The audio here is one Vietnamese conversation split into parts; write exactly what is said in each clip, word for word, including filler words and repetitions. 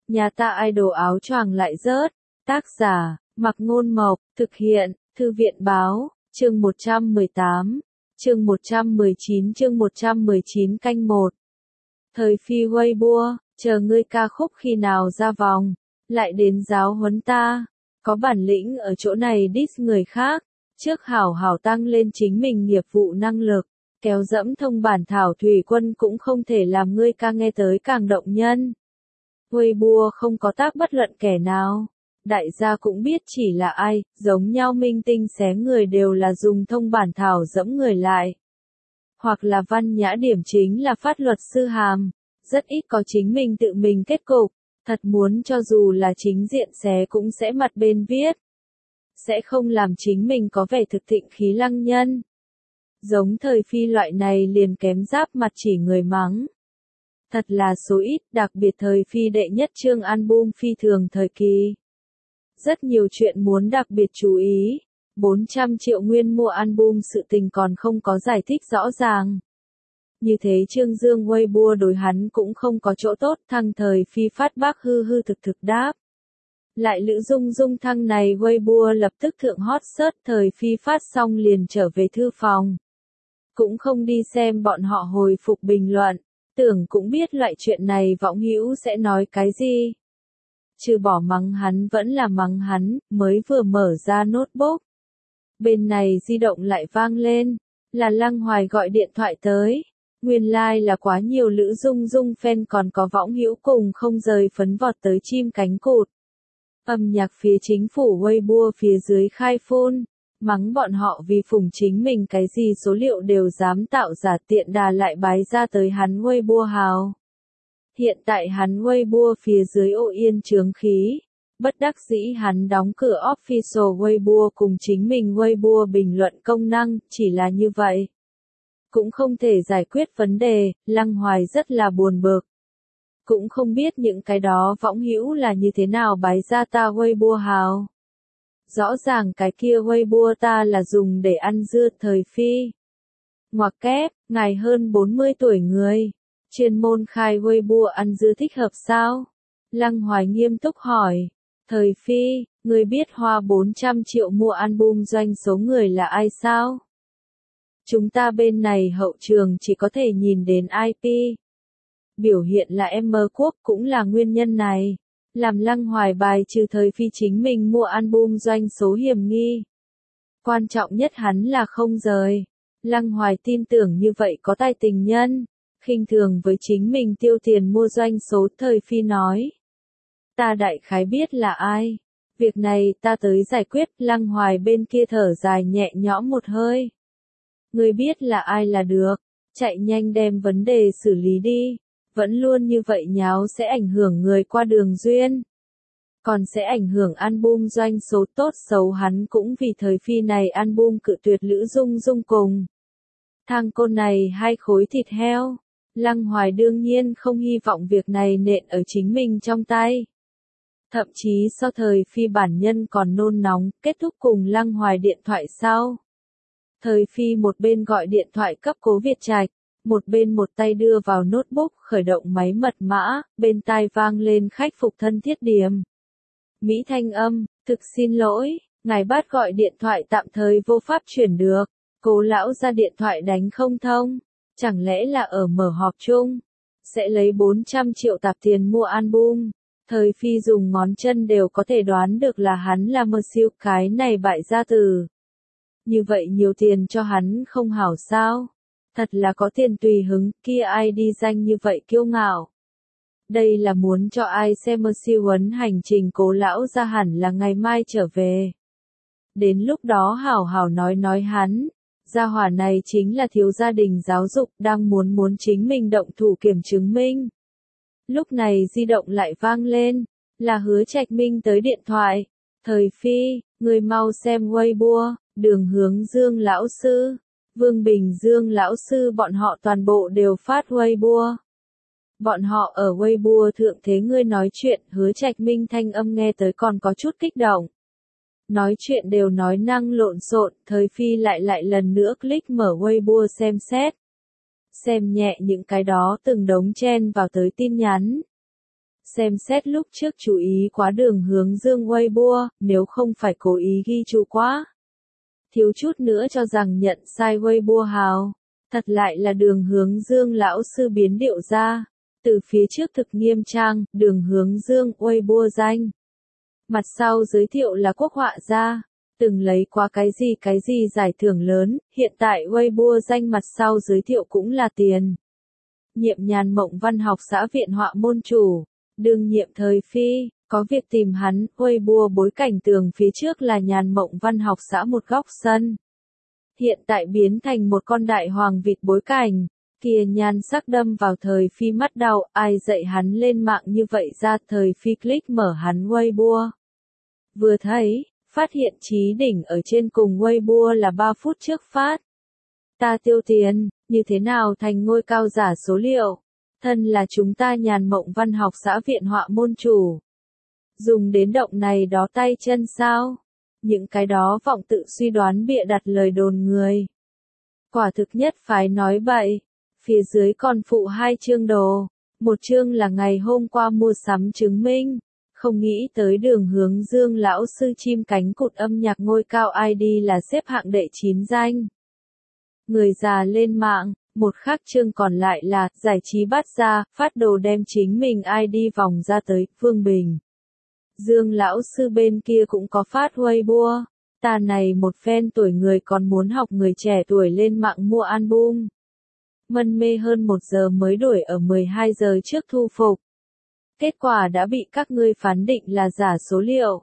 Nhà ta idol áo choàng lại rớt. Tác giả, Mặc Ngôn Mộc, thực hiện, Thư viện Báo, chương một trăm mười tám, chương một trăm mười chín chương một trăm mười chín canh một. Thời phi Weibo, chờ ngươi ca khúc khi nào ra vòng, lại đến giáo huấn ta, có bản lĩnh ở chỗ này diss người khác, trước hảo hảo tăng lên chính mình nghiệp vụ năng lực, kéo dẫm thông bản thảo thủy quân cũng không thể làm ngươi ca nghe tới càng động nhân. Weibo không có tác bất luận kẻ nào. Đại gia cũng biết chỉ là ai, giống nhau minh tinh xé người đều là dùng thông bản thảo dẫm người lại. Hoặc là văn nhã điểm chính là phát luật sư hàm, rất ít có chính mình tự mình kết cục, thật muốn cho dù là chính diện xé cũng sẽ mặt bên viết. Sẽ không làm chính mình có vẻ thực thịnh khí lăng nhân. Giống thời phi loại này liền kém giáp mặt chỉ người mắng. Thật là số ít, đặc biệt thời phi đệ nhất chương album phi thường thời kỳ. Rất nhiều chuyện muốn đặc biệt chú ý, bốn trăm triệu nguyên mua album sự tình còn không có giải thích rõ ràng. Như thế Trương Dương Weibo đối hắn cũng không có chỗ tốt, thăng thời phi phát bác hư hư thực thực đáp. Lại Lữ Dung Dung thăng này Weibo lập tức thượng hot search, thời phi phát xong liền trở về thư phòng. Cũng không đi xem bọn họ hồi phục bình luận, tưởng cũng biết loại chuyện này võng hữu sẽ nói cái gì. Trừ bỏ mắng hắn vẫn là mắng hắn, mới vừa mở ra notebook. Bên này di động lại vang lên, là Lăng Hoài gọi điện thoại tới. Nguyên lai like là quá nhiều Lữ Dung Dung fan còn có võng hữu cùng không rời phấn vọt tới chim cánh cụt. Âm nhạc phía chính phủ Weibo phía dưới khai phun, mắng bọn họ vì phủng chính mình cái gì số liệu đều dám tạo giả, tiện đà lại bái ra tới hắn Weibo hào. Hiện tại hắn Weibo phía dưới ô yên chướng khí, bất đắc dĩ hắn đóng cửa official Weibo cùng chính mình Weibo bình luận công năng, chỉ là như vậy. Cũng không thể giải quyết vấn đề, Lăng Hoài rất là buồn bực. Cũng không biết những cái đó võng hữu là như thế nào bái ra ta Weibo hào. Rõ ràng cái kia Weibo ta là dùng để ăn dưa thời phi. Ngoặc kép, ngài hơn bốn mươi tuổi người. Chuyên môn khai Weibo ăn dưa thích hợp sao? Lăng Hoài nghiêm túc hỏi. Thời phi, người biết hoa bốn trăm triệu mua album doanh số người là ai sao? Chúng ta bên này hậu trường chỉ có thể nhìn đến i pê. Biểu hiện là em quốc cũng là nguyên nhân này. Làm Lăng Hoài bài trừ thời phi chính mình mua album doanh số hiểm nghi. Quan trọng nhất hắn là không rời. Lăng Hoài tin tưởng như vậy có tài tình nhân. Khinh thường với chính mình tiêu tiền mua doanh số, thời phi nói. Ta đại khái biết là ai. Việc này ta tới giải quyết. Lăng Hoài bên kia thở dài nhẹ nhõm một hơi. Người biết là ai là được. Chạy nhanh đem vấn đề xử lý đi. Vẫn luôn như vậy nháo sẽ ảnh hưởng người qua đường duyên. Còn sẽ ảnh hưởng album doanh số, tốt xấu hắn cũng vì thời phi này album cự tuyệt Lữ Dung Dung cùng. Thằng cô này hai khối thịt heo. Lăng Hoài đương nhiên không hy vọng việc này nện ở chính mình trong tay. Thậm chí so thời phi bản nhân còn nôn nóng, kết thúc cùng Lăng Hoài điện thoại sau. Thời phi một bên gọi điện thoại cấp Cố Việt Trạch, một bên một tay đưa vào notebook khởi động máy mật mã, bên tai vang lên khách phục thân thiết điểm. Mỹ thanh âm, thực xin lỗi, ngài bắt gọi điện thoại tạm thời vô pháp chuyển được, Cố lão ra điện thoại đánh không thông. Chẳng lẽ là ở mở họp chung, sẽ lấy bốn trăm triệu tạp tiền mua album. Thời phi dùng ngón chân đều có thể đoán được là hắn là mơ siêu, cái này bại gia tử. Như vậy nhiều tiền cho hắn không hảo sao? Thật là có tiền tùy hứng, kia ai đi danh như vậy kiêu ngạo. Đây là muốn cho ai xem mơ siêu huấn hành trình, Cố lão ra hẳn là ngày mai trở về. Đến lúc đó hảo hảo nói nói hắn. Gia hỏa này chính là thiếu gia đình giáo dục, đang muốn muốn chính mình động thủ kiểm chứng minh. Lúc này di động lại vang lên, là Hứa Trạch Minh tới điện thoại. Thời phi, người mau xem Weibo, Đường Hướng Dương lão sư, Vương Bình Dương lão sư bọn họ toàn bộ đều phát Weibo. Bọn họ ở Weibo thượng thế ngươi nói chuyện, Hứa Trạch Minh thanh âm nghe tới còn có chút kích động. Nói chuyện đều nói năng lộn xộn, thời phi lại lại lần nữa click mở Weibo xem xét. Xem nhẹ những cái đó từng đống chen vào tới tin nhắn. Xem xét lúc trước chú ý quá Đường Hướng Dương Weibo, nếu không phải cố ý ghi chú quá. Thiếu chút nữa cho rằng nhận sai Weibo hào. Thật lại là Đường Hướng Dương lão sư biến điệu ra. Từ phía trước thực nghiêm trang, Đường Hướng Dương Weibo danh. Mặt sau giới thiệu là quốc họa gia. Từng lấy qua cái gì cái gì giải thưởng lớn, hiện tại Weibo danh mặt sau giới thiệu cũng là tiền. Nhiệm Nhàn Mộng Văn học xã viện họa môn chủ. Đương nhiệm thời phi, có việc tìm hắn, Weibo bối cảnh tường phía trước là Nhàn Mộng Văn học xã một góc sân. Hiện tại biến thành một con đại hoàng vịt bối cảnh, kia nhan sắc đâm vào thời phi mắt đau, ai dạy hắn lên mạng như vậy ra, thời phi click mở hắn Weibo. Vừa thấy, phát hiện Chí Đỉnh ở trên cùng Weibo là ba phút trước phát. Ta tiêu tiền, như thế nào thành ngôi cao giả số liệu? Thân là chúng ta Nhàn Mộng Văn học xã viện họa môn chủ. Dùng đến động này đó tay chân sao? Những cái đó vọng tự suy đoán bịa đặt lời đồn người. Quả thực nhất phải nói bậy. Phía dưới còn phụ hai chương đồ. Một chương là ngày hôm qua mua sắm chứng minh. Không nghĩ tới Đường Hướng Dương lão sư chim cánh cụt âm nhạc ngôi cao i đê là xếp hạng đệ chín danh. Người già lên mạng. Một khác chương còn lại là, giải trí bắt ra, phát đồ đem chính mình i đê vòng ra tới, Phương Bình. Dương lão sư bên kia cũng có phát Weibo. Ta này một fan tuổi người còn muốn học người trẻ tuổi lên mạng mua album. Mân mê hơn một giờ mới đổi ở mười hai giờ trước thu phục. Kết quả đã bị các ngươi phán định là giả số liệu.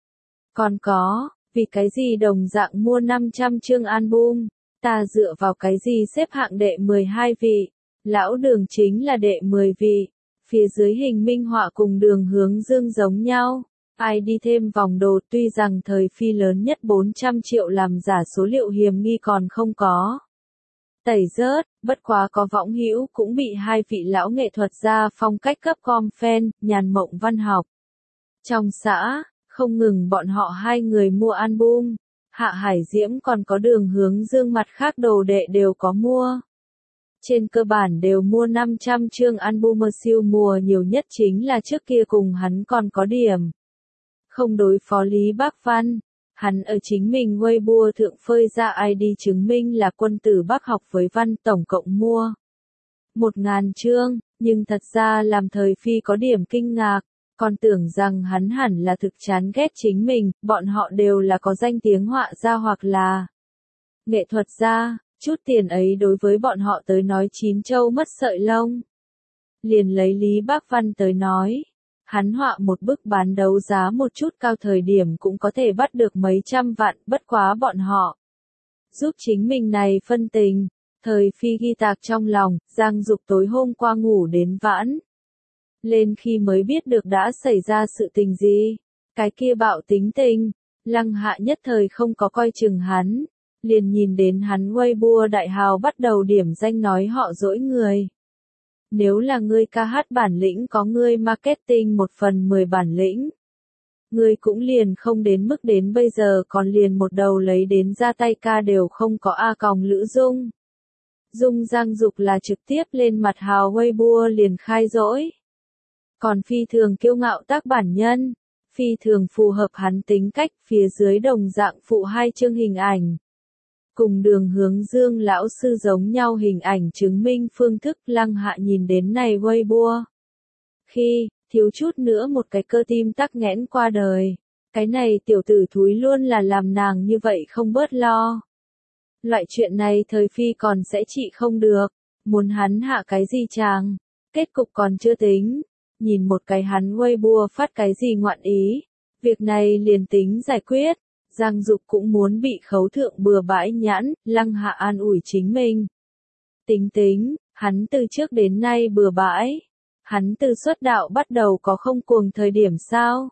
Còn có, vì cái gì đồng dạng mua năm trăm chương album. Ta dựa vào cái gì xếp hạng đệ mười hai vị, lão Đường chính là đệ mười vị, phía dưới hình minh họa cùng Đường Hướng Dương giống nhau, ai đi thêm vòng đồ tuy rằng thời phi lớn nhất bốn trăm triệu làm giả số liệu hiểm nghi còn không có. Tẩy rớt, bất quá có võng hữu cũng bị hai vị lão nghệ thuật gia phong cách cấp com fan, Nhàn Mộng Văn học. Trong xã, không ngừng bọn họ hai người mua album. Hạ Hải Diễm còn có Đường Hướng Dương mặt khác đồ đệ đều có mua. Trên cơ bản đều mua năm trăm chương album siêu mùa nhiều nhất chính là trước kia cùng hắn còn có điểm. Không đối phó Lý Bác Văn, hắn ở chính mình Weibo thượng phơi ra i đê chứng minh là quân tử Bắc học với văn tổng cộng mua. Một ngàn chương, nhưng thật ra làm thời phi có điểm kinh ngạc. Còn tưởng rằng hắn hẳn là thực chán ghét chính mình, bọn họ đều là có danh tiếng họa gia hoặc là nghệ thuật gia, chút tiền ấy đối với bọn họ tới nói chín châu mất sợi lông. Liền lấy Lý Bác Văn tới nói, hắn họa một bức bán đấu giá một chút cao thời điểm cũng có thể bắt được mấy trăm vạn, bất quá bọn họ giúp chính mình này phân tình, thời phi ghi tạc trong lòng, Giang Dục tối hôm qua ngủ đến vãn. Lên khi mới biết được đã xảy ra sự tình gì, cái kia bạo tính tình, Lăng Hạ nhất thời không có coi chừng hắn, liền nhìn đến hắn Weibo đại hào bắt đầu điểm danh nói họ dỗi người. Nếu là ngươi ca hát bản lĩnh có ngươi marketing một phần mười bản lĩnh, ngươi cũng liền không đến mức đến bây giờ còn liền một đầu lấy đến ra tay ca đều không có a còng Lữ Dung. Dung Giang Dục là trực tiếp lên mặt hào Weibo liền khai dỗi. Còn phi thường kiêu ngạo tác bản nhân, phi thường phù hợp hắn tính cách, phía dưới đồng dạng phụ hai chương hình ảnh. Cùng Đường Hướng Dương lão sư giống nhau hình ảnh chứng minh phương thức. Lăng Hạ nhìn đến này Weibo. Khi, thiếu chút nữa một cái cơ tim tắc nghẽn qua đời. Cái này tiểu tử thúi luôn là làm nàng như vậy không bớt lo. Loại chuyện này thời phi còn sẽ trị không được, muốn hắn hạ cái gì chàng, kết cục còn chưa tính. Nhìn một cái hắn Weibo phát cái gì ngoạn ý, việc này liền tính giải quyết, Giang Dục cũng muốn bị khấu thượng bừa bãi nhãn, Lăng Hạ an ủi chính mình. Tính tính, hắn từ trước đến nay bừa bãi, hắn từ xuất đạo bắt đầu có không cuồng thời điểm sao?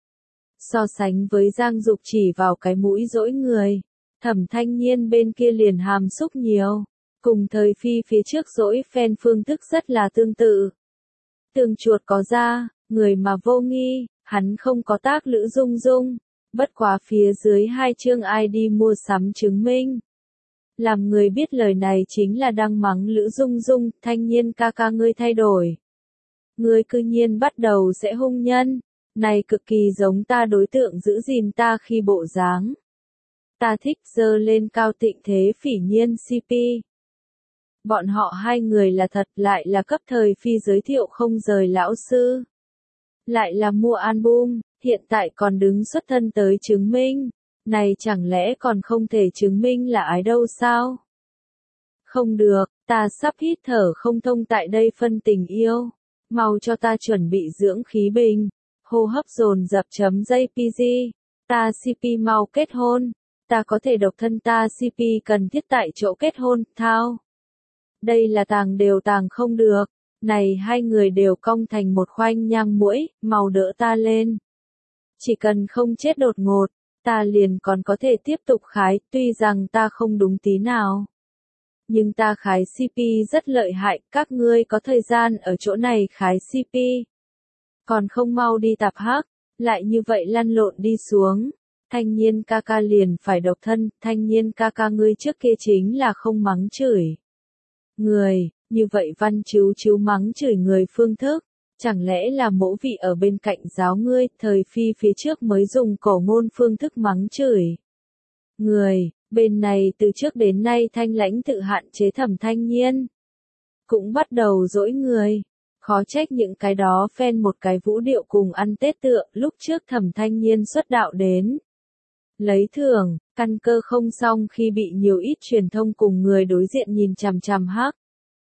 So sánh với Giang Dục chỉ vào cái mũi dỗi người, Thẩm Thanh Nhiên bên kia liền hàm xúc nhiều, cùng thời phi phía trước dỗi fan phương thức rất là tương tự. Tường chuột có da, người mà vô nghi, hắn không có tác Lữ Dung Dung, bất quá phía dưới hai chương i đê mua sắm chứng minh. Làm người biết lời này chính là đang mắng Lữ Dung Dung, Thanh Nhiên ca ca ngươi thay đổi. Ngươi cư nhiên bắt đầu sẽ hung nhân, này cực kỳ giống ta đối tượng giữ gìn ta khi bộ dáng. Ta thích giơ lên cao Tịnh Thế Phỉ Nhiên xê pê. Bọn họ hai người là thật, lại là cấp thời phi giới thiệu không rời lão sư. Lại là mua album, hiện tại còn đứng xuất thân tới chứng minh. Này chẳng lẽ còn không thể chứng minh là ái đâu sao? Không được, ta sắp hít thở không thông tại đây phân tình yêu. Mau cho ta chuẩn bị dưỡng khí bình. Hô hấp dồn dập chấm jpg. Ta xê pê mau kết hôn. Ta có thể độc thân, ta xê pê cần thiết tại chỗ kết hôn, thao. Đây là tàng đều tàng không được. Này hai người đều cong thành một khoanh nhang mũi, mau đỡ ta lên. Chỉ cần không chết đột ngột, ta liền còn có thể tiếp tục khái, tuy rằng ta không đúng tí nào. Nhưng ta khái xê pê rất lợi hại, các ngươi có thời gian ở chỗ này khái xê pê. Còn không mau đi tạp hắc, lại như vậy lăn lộn đi xuống. Thanh Nhiên ca ca liền phải độc thân, Thanh Nhiên ca ca ngươi trước kia chính là không mắng chửi. Người, như vậy văn chiếu chiếu mắng chửi người phương thức, chẳng lẽ là mẫu vị ở bên cạnh giáo ngươi, thời phi phía trước mới dùng cổ ngôn phương thức mắng chửi. Người, bên này từ trước đến nay Thanh Lãnh tự hạn chế Thẩm Thanh Nhiên. Cũng bắt đầu dỗi người. Khó trách những cái đó fan một cái vũ điệu cùng ăn Tết tựa, lúc trước Thẩm Thanh Nhiên xuất đạo đến. Lấy thưởng, căn cơ không xong khi bị nhiều ít truyền thông cùng người đối diện nhìn chằm chằm hắc.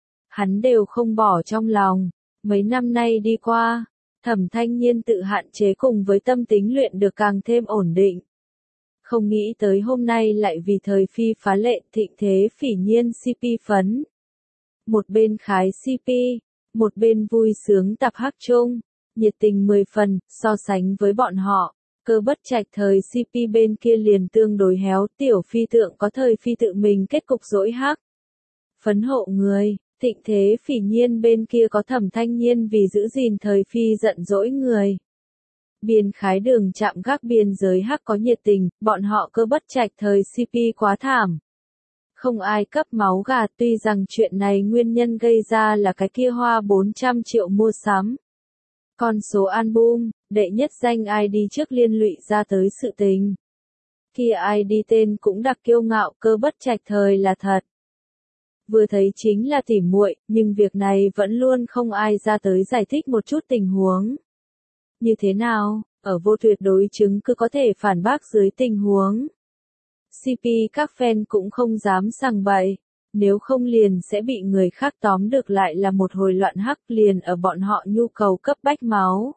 Hắn đều không bỏ trong lòng. Mấy năm nay đi qua, Thẩm Thanh Nhiên tự hạn chế cùng với tâm tính luyện được càng thêm ổn định. Không nghĩ tới hôm nay lại vì thời phi phá lệ Thịnh Thế Phỉ Nhiên xê pê phấn. Một bên khái xê pê, một bên vui sướng tập hắc chung, nhiệt tình mười phần, so sánh với bọn họ. Cơ Bất Trạch thời xê pê bên kia liền tương đối héo, tiểu phi tượng có thời phi tự mình kết cục dỗi hắc. Phấn hộ người, Thịnh Thế Phỉ Nhiên bên kia có Thẩm Thanh Nhiên vì giữ gìn thời phi giận dỗi người. Biên khái đường chạm gác biên giới hắc có nhiệt tình, bọn họ Cơ Bất Trạch thời xê pê quá thảm. Không ai cấp máu gà, tuy rằng chuyện này nguyên nhân gây ra là cái kia hoa bốn trăm triệu mua sắm. Con số album, đệ nhất danh i đê trước liên lụy ra tới sự tình. Kia i đê tên cũng đặc kiêu ngạo, Cơ Bất Trạch thời là thật. Vừa thấy chính là tỉ muội, nhưng việc này vẫn luôn không ai ra tới giải thích một chút tình huống. Như thế nào, ở vô tuyệt đối chứng cứ có thể phản bác dưới tình huống. xê pê các fan cũng không dám sằng bậy, nếu không liền sẽ bị người khác tóm được lại là một hồi loạn hắc liền ở bọn họ nhu cầu cấp bách máu.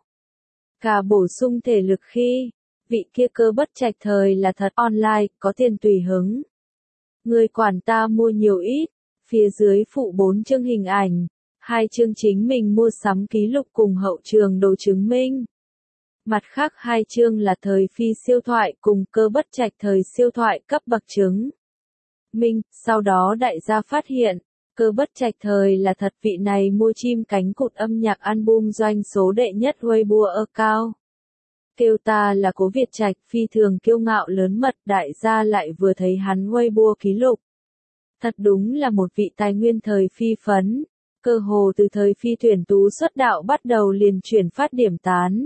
Cả bổ sung thể lực khi, vị kia Cơ Bất Trạch thời là thật online, có tiền tùy hứng. Người quản ta mua nhiều ít, phía dưới phụ bốn chương hình ảnh, hai chương chính mình mua sắm ký lục cùng hậu trường đồ chứng minh. Mặt khác hai chương là thời phi siêu thoại cùng Cơ Bất Trạch thời siêu thoại cấp bậc chứng minh, sau đó đại gia phát hiện, Cơ Bất Trạch thời là thật vị này mua chim cánh cụt âm nhạc album doanh số đệ nhất Weibo cao. Kêu ta là Cố Việt Trạch phi thường kiêu ngạo lớn mật, đại gia lại vừa thấy hắn Weibo ký lục. Thật đúng là một vị tài nguyên thời phi phấn, cơ hồ từ thời phi tuyển tú xuất đạo bắt đầu liền chuyển phát điểm tán.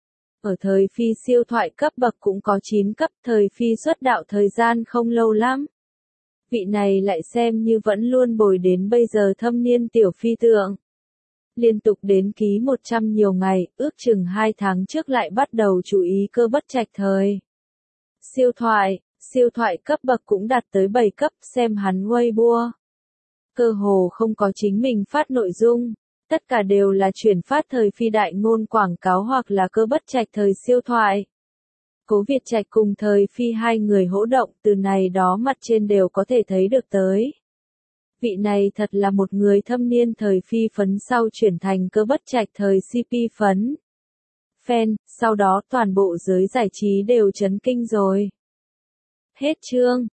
Ở thời phi siêu thoại cấp bậc cũng có chín cấp, thời phi xuất đạo thời gian không lâu lắm. Vị này lại xem như vẫn luôn bồi đến bây giờ thâm niên tiểu phi tượng. Liên tục đến ký một trăm nhiều ngày, ước chừng hai tháng trước lại bắt đầu chú ý Cơ Bất Trạch thời. Siêu thoại, siêu thoại cấp bậc cũng đạt tới bảy cấp, xem hắn Weibo. Cơ hồ không có chính mình phát nội dung. Tất cả đều là chuyển phát thời phi đại ngôn quảng cáo hoặc là Cơ Bất Trạch thời siêu thoại. Cố Việt Trạch cùng thời phi hai người hỗ động, từ này đó mặt trên đều có thể thấy được tới. Vị này thật là một người thâm niên thời phi phấn sau chuyển thành Cơ Bất Trạch thời xê pê phấn. Fan, sau đó toàn bộ giới giải trí đều chấn kinh rồi. Hết chương.